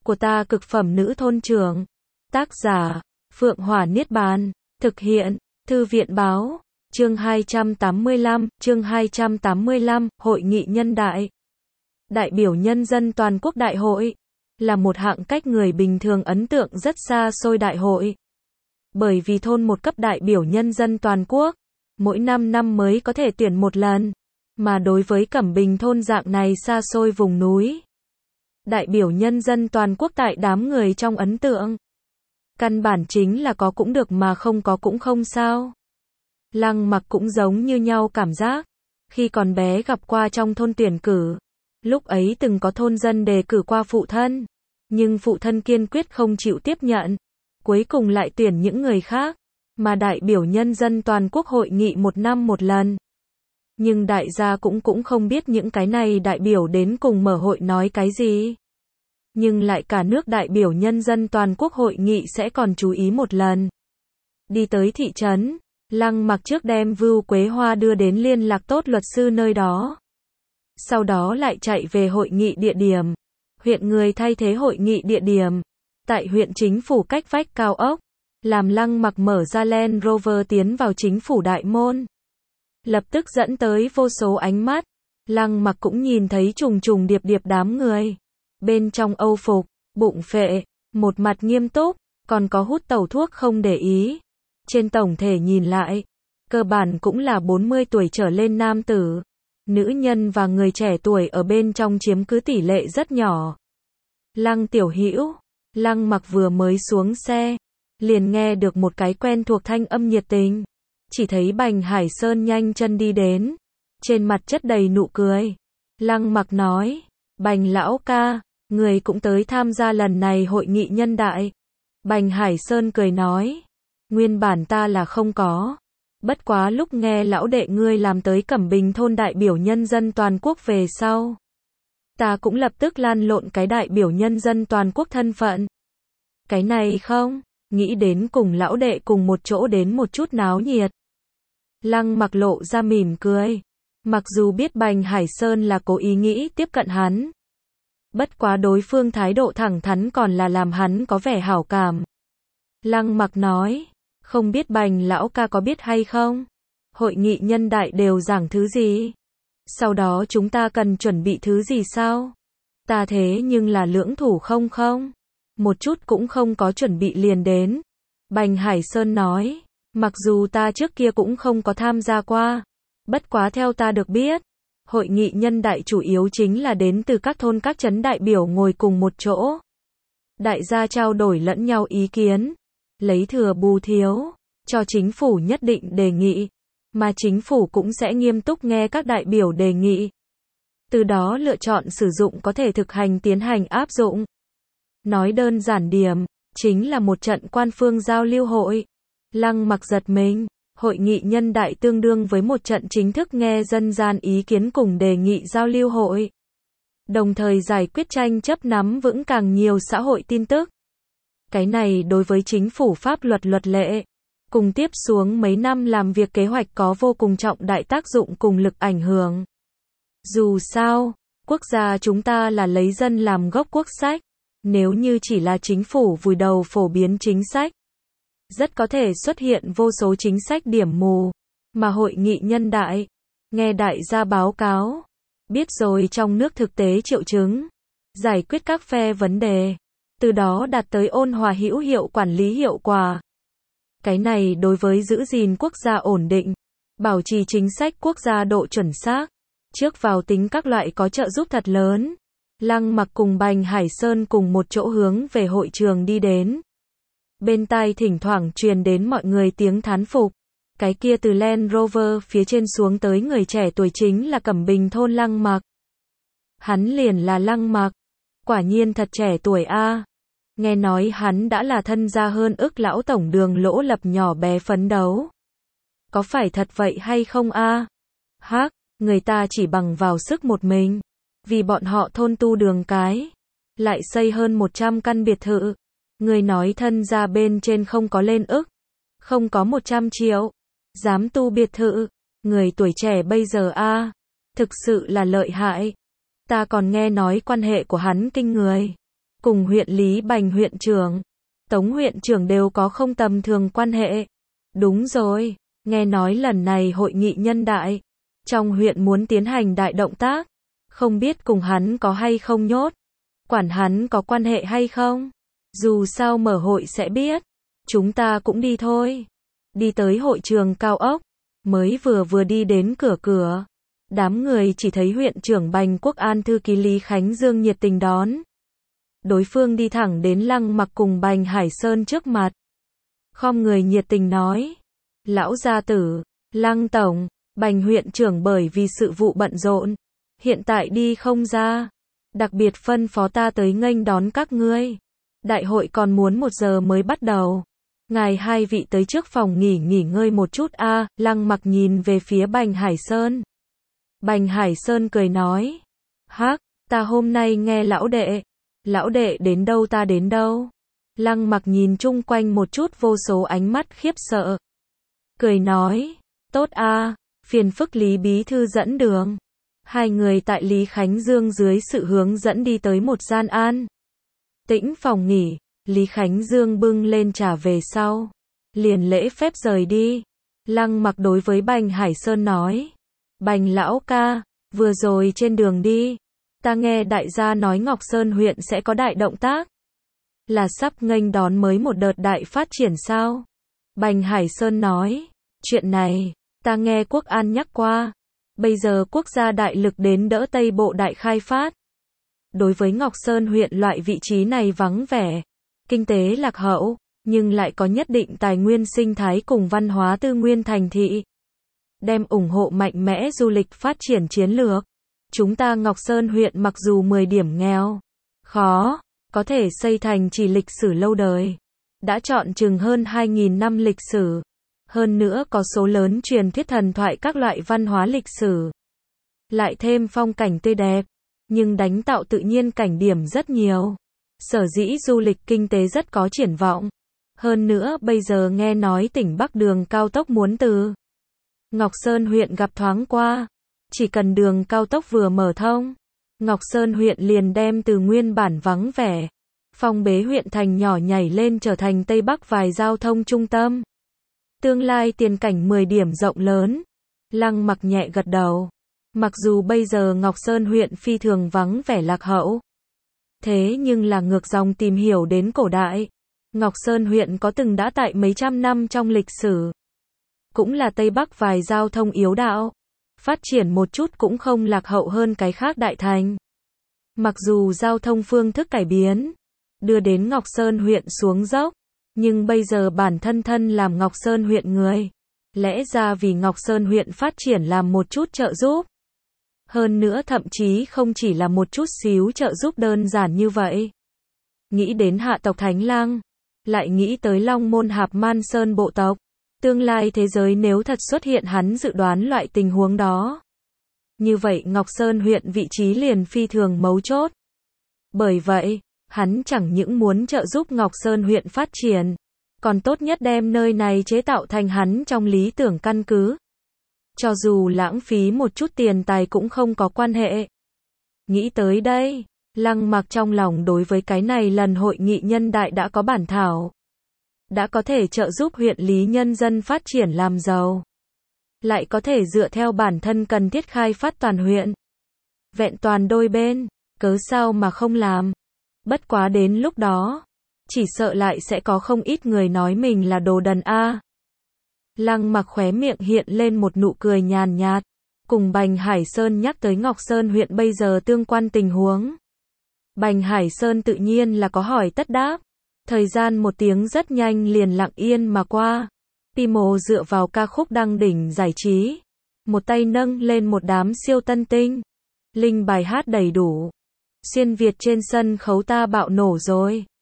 của ta cực phẩm nữ thôn trưởng. Tác giả, Phượng Hỏa Niết Bàn. Thực hiện, Thư viện Báo. Chương 285, Hội nghị nhân đại. Đại biểu nhân dân toàn quốc đại hội là một hạng cách người bình thường ấn tượng rất xa xôi đại hội. Bởi vì thôn một cấp đại biểu nhân dân toàn quốc, mỗi 5 năm mới có thể tuyển một lần, mà đối với Cẩm Bình thôn dạng này xa xôi vùng núi, đại biểu nhân dân toàn quốc tại đám người trong ấn tượng, căn bản chính là có cũng được mà không có cũng không sao. Lăng Mặc cũng giống như nhau cảm giác, khi còn bé gặp qua trong thôn tuyển cử, lúc ấy từng có thôn dân đề cử qua phụ thân, nhưng phụ thân kiên quyết không chịu tiếp nhận, cuối cùng lại tuyển những người khác, mà đại biểu nhân dân toàn quốc hội nghị một năm một lần. Nhưng đại gia cũng không biết những cái này đại biểu đến cùng mở hội nói cái gì. Nhưng lại cả nước đại biểu nhân dân toàn quốc hội nghị sẽ còn chú ý một lần. Đi tới thị trấn, Lăng Mặc trước đem Vưu Quế Hoa đưa đến liên lạc tốt luật sư nơi đó. Sau đó lại chạy về hội nghị địa điểm. Huyện người thay thế hội nghị địa điểm. Tại huyện chính phủ cách vách cao ốc, làm Lăng Mặc mở ra Land Rover tiến vào chính phủ đại môn. Lập tức dẫn tới vô số ánh mắt. Lăng Mặc cũng nhìn thấy trùng trùng điệp điệp đám người. Bên trong âu phục, bụng phệ, một mặt nghiêm túc, còn có hút tẩu thuốc không để ý. Trên tổng thể nhìn lại, cơ bản cũng là 40 tuổi trở lên nam tử. Nữ nhân và người trẻ tuổi ở bên trong chiếm cứ tỷ lệ rất nhỏ. Lăng Tiểu Hữu, Lăng Mặc vừa mới xuống xe, liền nghe được một cái quen thuộc thanh âm nhiệt tình. Chỉ thấy Bành Hải Sơn nhanh chân đi đến, trên mặt chất đầy nụ cười. Lăng Mặc nói, Bành lão ca, người cũng tới tham gia lần này hội nghị nhân đại. Bành Hải Sơn cười nói, nguyên bản ta là không có. Bất quá lúc nghe lão đệ ngươi làm tới Cẩm Bình thôn đại biểu nhân dân toàn quốc về sau, ta cũng lập tức lan lộn cái đại biểu nhân dân toàn quốc thân phận. Cái này không, nghĩ đến cùng lão đệ cùng một chỗ đến một chút náo nhiệt. Lăng Mặc lộ ra mỉm cười. Mặc dù biết Bành Hải Sơn là cố ý nghĩ tiếp cận hắn, bất quá đối phương thái độ thẳng thắn còn là làm hắn có vẻ hảo cảm. Lăng Mặc nói, không biết Bành lão ca có biết hay không? Hội nghị nhân đại đều giảng thứ gì? Sau đó chúng ta cần chuẩn bị thứ gì sao? Ta thế nhưng là lưỡng thủ không, một chút cũng không có chuẩn bị liền đến. Bành Hải Sơn nói, mặc dù ta trước kia cũng không có tham gia qua, bất quá theo ta được biết, hội nghị nhân đại chủ yếu chính là đến từ các thôn các trấn đại biểu ngồi cùng một chỗ. Đại gia trao đổi lẫn nhau ý kiến, lấy thừa bù thiếu, cho chính phủ nhất định đề nghị, mà chính phủ cũng sẽ nghiêm túc nghe các đại biểu đề nghị. Từ đó lựa chọn sử dụng có thể thực hành tiến hành áp dụng. Nói đơn giản điểm, chính là một trận quan phương giao lưu hội. Lăng Mặc giật mình, hội nghị nhân đại tương đương với một trận chính thức nghe dân gian ý kiến cùng đề nghị giao lưu hội. Đồng thời giải quyết tranh chấp nắm vững càng nhiều xã hội tin tức. Cái này đối với chính phủ pháp luật luật lệ, cùng tiếp xuống mấy năm làm việc kế hoạch có vô cùng trọng đại tác dụng cùng lực ảnh hưởng. Dù sao, quốc gia chúng ta là lấy dân làm gốc quốc sách, nếu như chỉ là chính phủ vùi đầu phổ biến chính sách, rất có thể xuất hiện vô số chính sách điểm mù, mà hội nghị nhân đại, nghe đại gia báo cáo, biết rồi trong nước thực tế triệu chứng, giải quyết các phe vấn đề, từ đó đạt tới ôn hòa hữu hiệu quản lý hiệu quả. Cái này đối với giữ gìn quốc gia ổn định, bảo trì chính sách quốc gia độ chuẩn xác, trước vào tính các loại có trợ giúp thật lớn. Lăng Mặc cùng Bành Hải Sơn cùng một chỗ hướng về hội trường đi đến. Bên tai thỉnh thoảng truyền đến mọi người tiếng thán phục. Cái kia từ Land Rover phía trên xuống tới người trẻ tuổi chính là Cẩm Bình thôn Lăng Mặc. Hắn liền là Lăng Mặc. Quả nhiên thật trẻ tuổi a. Nghe nói hắn đã là thân gia hơn ức lão tổng đường lỗ lập nhỏ bé phấn đấu. Có phải thật vậy hay không a? Hắc, người ta chỉ bằng vào sức một mình. Vì bọn họ thôn tu đường cái. Lại xây hơn 100 căn biệt thự. Người nói thân gia bên trên không có lên ức. Không có 100 triệu. Dám tu biệt thự. Người tuổi trẻ bây giờ a, thực sự là lợi hại. Ta còn nghe nói quan hệ của hắn kinh người. cùng huyện Lý Bành huyện trưởng, Tống huyện trưởng đều có không tầm thường quan hệ. Đúng rồi, nghe nói lần này hội nghị nhân đại, trong huyện muốn tiến hành đại động tác, không biết cùng hắn có hay không nhốt, quản hắn có quan hệ hay không. Dù sao mở hội sẽ biết, chúng ta cũng đi thôi. Đi tới hội trường cao ốc, mới vừa đi đến cửa, đám người chỉ thấy huyện trưởng Bành Quốc An thư ký Lý Khánh Dương nhiệt tình đón. Đối phương đi thẳng đến Lăng Mặc cùng Bành Hải Sơn trước mặt. Khom người nhiệt tình nói, lão gia tử, Lăng tổng, Bành huyện trưởng bởi vì sự vụ bận rộn, hiện tại đi không ra, đặc biệt phân phó ta tới nghênh đón các ngươi. Đại hội còn muốn 1 giờ mới bắt đầu. Ngài hai vị tới trước phòng nghỉ ngơi một chút a. Lăng Mặc nhìn về phía Bành Hải Sơn. Bành Hải Sơn cười nói, hắc, ta hôm nay nghe lão đệ đến đâu ta đến đâu. Lăng Mặc nhìn chung quanh một chút vô số ánh mắt khiếp sợ. Cười nói, tốt a, phiền phức Lý bí thư dẫn đường. Hai người tại Lý Khánh Dương dưới sự hướng dẫn đi tới một gian an tĩnh phòng nghỉ. Lý Khánh Dương bưng lên trà về sau, liền lễ phép rời đi. Lăng Mặc đối với Bành Hải Sơn nói, Bành lão ca, vừa rồi trên đường đi, ta nghe đại gia nói Ngọc Sơn huyện sẽ có đại động tác, là sắp nghênh đón mới một đợt đại phát triển sao? Bành Hải Sơn nói, chuyện này, ta nghe Quốc An nhắc qua, bây giờ quốc gia đại lực đến đỡ Tây Bộ đại khai phát. Đối với Ngọc Sơn huyện loại vị trí này vắng vẻ, kinh tế lạc hậu, nhưng lại có nhất định tài nguyên sinh thái cùng văn hóa tư nguyên thành thị. Đem ủng hộ mạnh mẽ du lịch phát triển chiến lược. Chúng ta Ngọc Sơn huyện mặc dù 10 điểm nghèo, khó, có thể xây thành trì lịch sử lâu đời. Đã chọn chừng hơn 2.000 năm lịch sử. Hơn nữa có số lớn truyền thuyết thần thoại các loại văn hóa lịch sử. Lại thêm phong cảnh tươi đẹp, nhưng đánh tạo tự nhiên cảnh điểm rất nhiều. Sở dĩ du lịch kinh tế rất có triển vọng. Hơn nữa bây giờ nghe nói tỉnh Bắc đường cao tốc muốn từ Ngọc Sơn huyện gặp thoáng qua. Chỉ cần đường cao tốc vừa mở thông, Ngọc Sơn huyện liền đem từ nguyên bản vắng vẻ, phong bế huyện thành nhỏ nhảy lên trở thành Tây Bắc vài giao thông trung tâm. Tương lai tiền cảnh 10 điểm rộng lớn. Lăng Mặc nhẹ gật đầu. Mặc dù bây giờ Ngọc Sơn huyện phi thường vắng vẻ lạc hậu, thế nhưng là ngược dòng tìm hiểu đến cổ đại, Ngọc Sơn huyện có từng đã tại mấy trăm năm trong lịch sử. Cũng là Tây Bắc vài giao thông yếu đạo. Phát triển một chút cũng không lạc hậu hơn cái khác đại thành. Mặc dù giao thông phương thức cải biến, đưa đến Ngọc Sơn huyện xuống dốc, nhưng bây giờ bản thân làm Ngọc Sơn huyện người. Lẽ ra vì Ngọc Sơn huyện phát triển làm một chút trợ giúp. Hơn nữa thậm chí không chỉ là một chút xíu trợ giúp đơn giản như vậy. Nghĩ đến hạ tộc Thánh Lăng, lại nghĩ tới Long Môn Hạp Man Sơn bộ tộc. Tương lai thế giới nếu thật xuất hiện hắn dự đoán loại tình huống đó. Như vậy Ngọc Sơn huyện vị trí liền phi thường mấu chốt. Bởi vậy, hắn chẳng những muốn trợ giúp Ngọc Sơn huyện phát triển, còn tốt nhất đem nơi này chế tạo thành hắn trong lý tưởng căn cứ. Cho dù lãng phí một chút tiền tài cũng không có quan hệ. Nghĩ tới đây, Lăng Mặc trong lòng đối với cái này lần hội nghị nhân đại đã có bản thảo. Đã có thể trợ giúp huyện Lý nhân dân phát triển làm giàu. Lại có thể dựa theo bản thân cần thiết khai phát toàn huyện. Vẹn toàn đôi bên, cớ sao mà không làm. Bất quá đến lúc đó, chỉ sợ lại sẽ có không ít người nói mình là đồ đần a. Lăng Mặc khóe miệng hiện lên một nụ cười nhàn nhạt, cùng Bành Hải Sơn nhắc tới Ngọc Sơn huyện bây giờ tương quan tình huống. Bành Hải Sơn tự nhiên là có hỏi tất đáp. Thời gian 1 tiếng rất nhanh liền lặng yên mà qua. Timo dựa vào ca khúc đăng đỉnh giải trí, một tay nâng lên một đám siêu tân tinh. Linh bài hát đầy đủ. Xuyên Việt trên sân khấu ta bạo nổ rồi.